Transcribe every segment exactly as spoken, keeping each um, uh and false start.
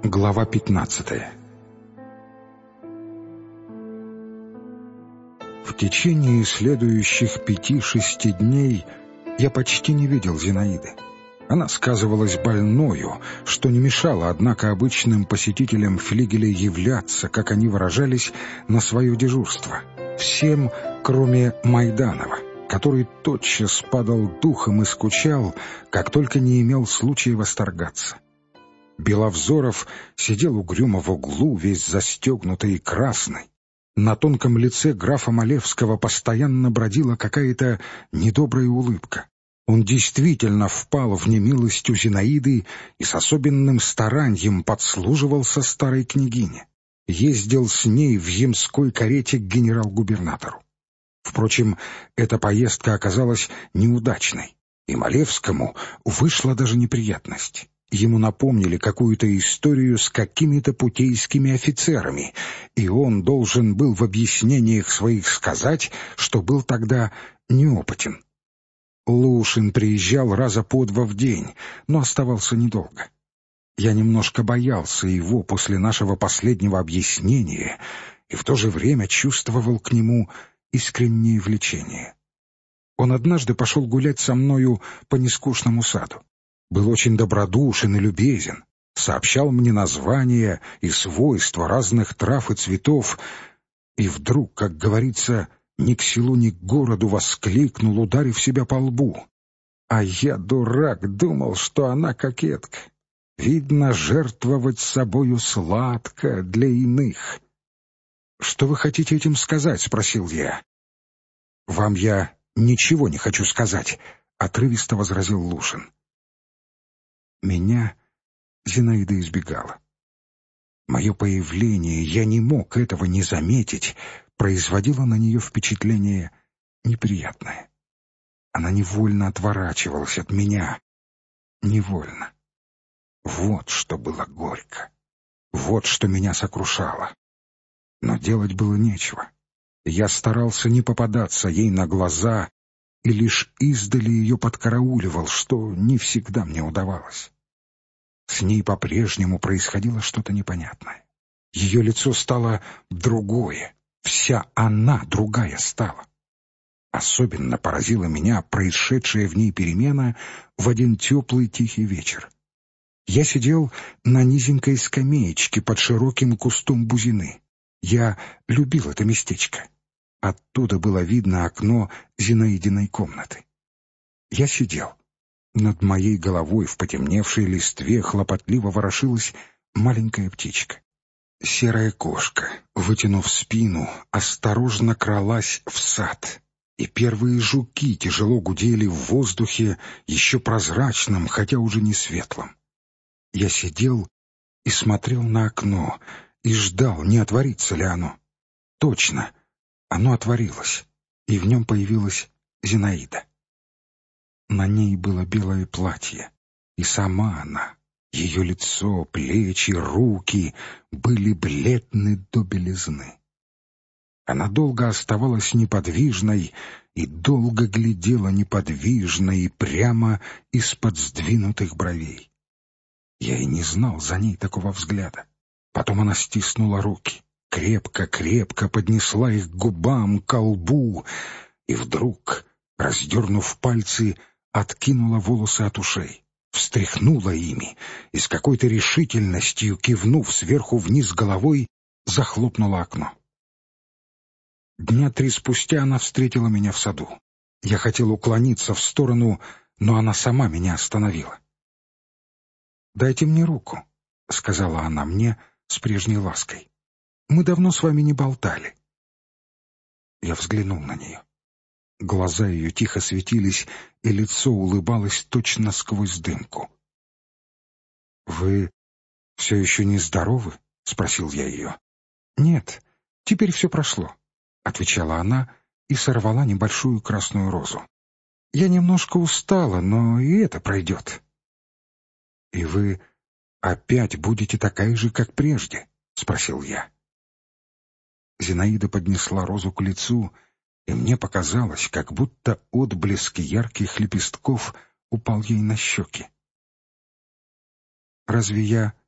Глава пятнадцатая. В течение следующих пяти-шести дней я почти не видел Зинаиды. Она сказывалась больною, что не мешало, однако, обычным посетителям флигеля являться, как они выражались, на свое дежурство. Всем, кроме Майданова, который тотчас падал духом и скучал, как только не имел случая восторгаться. Беловзоров сидел угрюмо в углу, весь застегнутый и красный. На тонком лице графа Малевского постоянно бродила какая-то недобрая улыбка. Он действительно впал в немилость у Зинаиды и с особенным старанием подслуживался старой княгине. Ездил с ней в ямской карете к генерал-губернатору. Впрочем, эта поездка оказалась неудачной, и Малевскому вышла даже неприятность. Ему напомнили какую-то историю с какими-то путейскими офицерами, и он должен был в объяснениях своих сказать, что был тогда неопытен. Лушин приезжал раза по два в день, но оставался недолго. Я немножко боялся его после нашего последнего объяснения и в то же время чувствовал к нему искреннее влечение. Он однажды пошел гулять со мною по нескучному саду. Был очень добродушен и любезен, сообщал мне названия и свойства разных трав и цветов, и вдруг, как говорится, ни к селу, ни к городу воскликнул, ударив себя по лбу: «А я, дурак, думал, что она кокетка. Видно, жертвовать собою сладко для иных». «Что вы хотите этим сказать?» — спросил я. «Вам я ничего не хочу сказать», — отрывисто возразил Лушин. Меня Зинаида избегала. Мое появление, я не мог этого не заметить, производило на нее впечатление неприятное. Она невольно отворачивалась от меня. Невольно. Вот что было горько. Вот что меня сокрушало. Но делать было нечего. Я старался не попадаться ей на глаза и лишь издали ее подкарауливал, что не всегда мне удавалось. С ней по-прежнему происходило что-то непонятное. Ее лицо стало другое, вся она другая стала. Особенно поразила меня происшедшая в ней перемена в один теплый тихий вечер. Я сидел на низенькой скамеечке под широким кустом бузины. Я любил это местечко. Оттуда было видно окно Зинаидиной комнаты. Я сидел. Над моей головой в потемневшей листве хлопотливо ворошилась маленькая птичка. Серая кошка, вытянув спину, осторожно кралась в сад, и первые жуки тяжело гудели в воздухе, еще прозрачном, хотя уже не светлом. Я сидел и смотрел на окно, и ждал, не отворится ли оно. Точно, оно отворилось, и в нем появилась Зинаида. На ней было белое платье, и сама она, ее лицо, плечи, руки были бледны до белизны. Она долго оставалась неподвижной и долго глядела неподвижно и прямо из-под сдвинутых бровей. Я и не знал за ней такого взгляда. Потом она стиснула руки, крепко-крепко поднесла их к губам, к лбу, и вдруг, раздернув пальцы, откинула волосы от ушей, встряхнула ими и с какой-то решительностью, кивнув сверху вниз головой, захлопнула окно. Дня три спустя она встретила меня в саду. Я хотел уклониться в сторону, но она сама меня остановила. «Дайте мне руку», — сказала она мне с прежней лаской. «Мы давно с вами не болтали». Я взглянул на нее. Глаза ее тихо светились, и лицо улыбалось точно сквозь дымку. «Вы все еще не здоровы?» — спросил я ее. «Нет, теперь все прошло», — отвечала она и сорвала небольшую красную розу. «Я немножко устала, но и это пройдет». «И вы опять будете такая же, как прежде?» — спросил я. Зинаида поднесла розу к лицу, и мне показалось, как будто отблеск ярких лепестков упал ей на щеки. «Разве я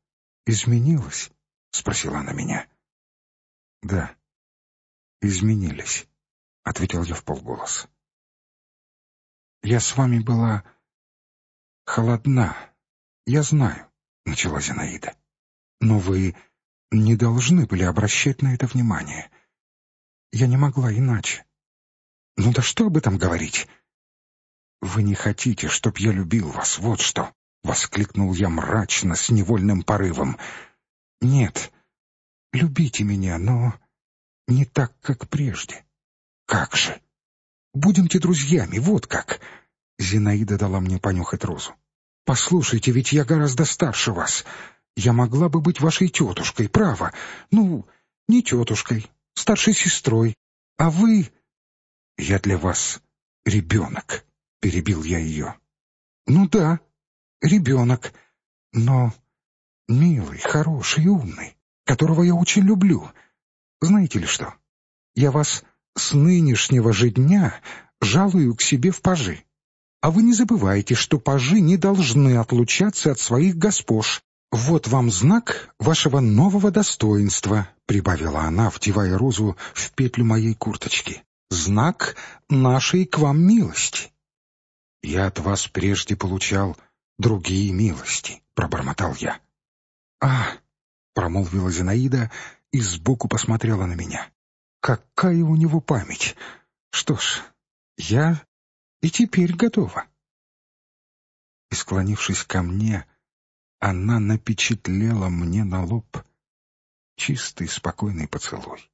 «Изменилась?» — спросила она меня. «Да, изменились», — ответил я вполголоса. «Я с вами была холодна, я знаю», — начала Зинаида. «Но вы не должны были обращать на это внимание. Я не могла иначе. Ну да что об этом говорить?» «Вы не хотите, чтоб я любил вас, вот что!» — воскликнул я мрачно, с невольным порывом. «Нет, любите меня, но не так, как прежде». «Как же? Будемте друзьями, вот как!» Зинаида дала мне понюхать розу. «Послушайте, ведь я гораздо старше вас. Я могла бы быть вашей тетушкой, право. Ну, не тетушкой, старшей сестрой. А вы...» «Я для вас ребенок», — перебил я ее. «Ну да, ребенок, но милый, хороший, умный, которого я очень люблю. Знаете ли что? Я вас с нынешнего же дня жалую к себе в пажи. А вы не забывайте, что пажи не должны отлучаться от своих госпож. Вот вам знак вашего нового достоинства», — прибавила она, втевая розу в петлю моей курточки. «Знак нашей к вам милости». «Я от вас прежде получал другие милости», — пробормотал я. «А», — промолвила Зинаида и сбоку посмотрела на меня. «Какая у него память! Что ж, я и теперь готова». И, склонившись ко мне, она напечатлела мне на лоб чистый, спокойный поцелуй.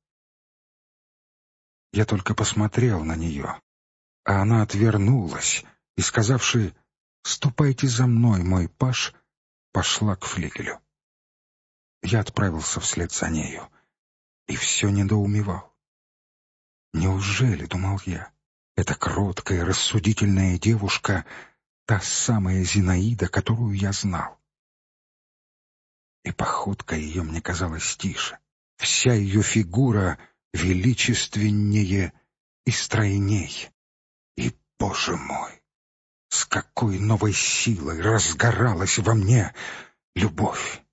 Я только посмотрел на нее, а она отвернулась и, сказавши «Ступайте за мной, мой паж», пошла к флигелю. Я отправился вслед за нею и все недоумевал. Неужели, думал я, эта кроткая, рассудительная девушка — та самая Зинаида, которую я знал? И походка ее мне казалась тише, вся ее фигура величественнее и стройней. И, Боже мой, с какой новой силой разгоралась во мне любовь!